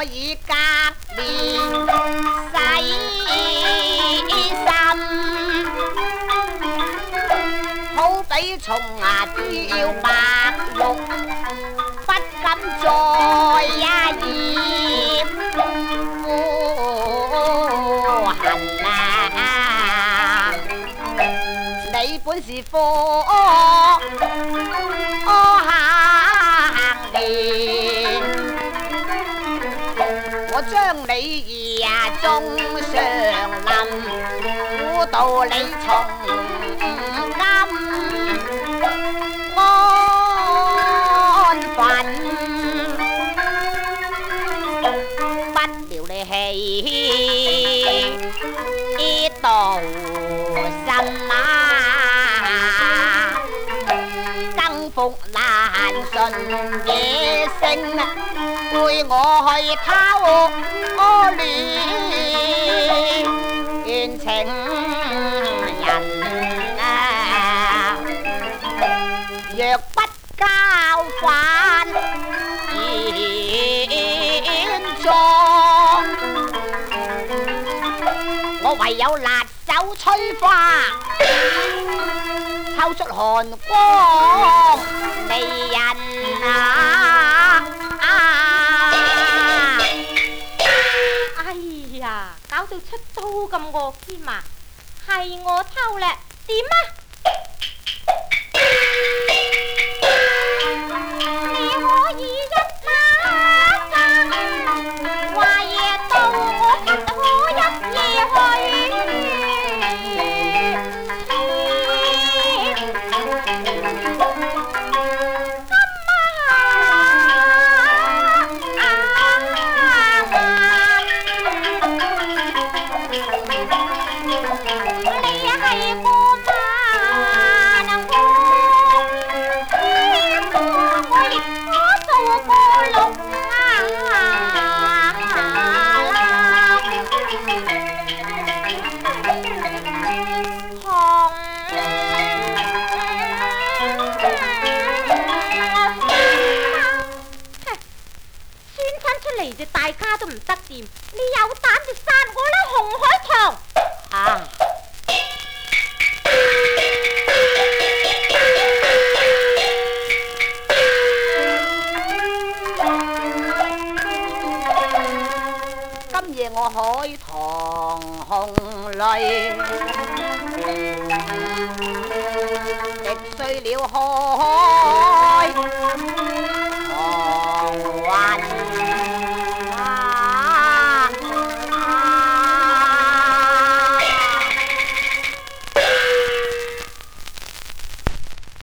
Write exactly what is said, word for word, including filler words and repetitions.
以隔面洗心，好比蟲啊要白玉，不敢再染污痕啊！你本是科行年，我將你呀種上林，估到你從今安分，不料你氣到心啊！福難順野性，背我去偷戀情人啊！若不交返現狀，我唯有辣手摧花，抽出寒光離人啊！ 哎呀，搞到出刀咁惡添啊！係我偷咧，點啊？你可以一馬爭，話夜到我不可一夜去。大家都唔得掂，你有膽就殺我啦，紅海棠！啊！ 今夜我海棠紅淚，滴碎了海。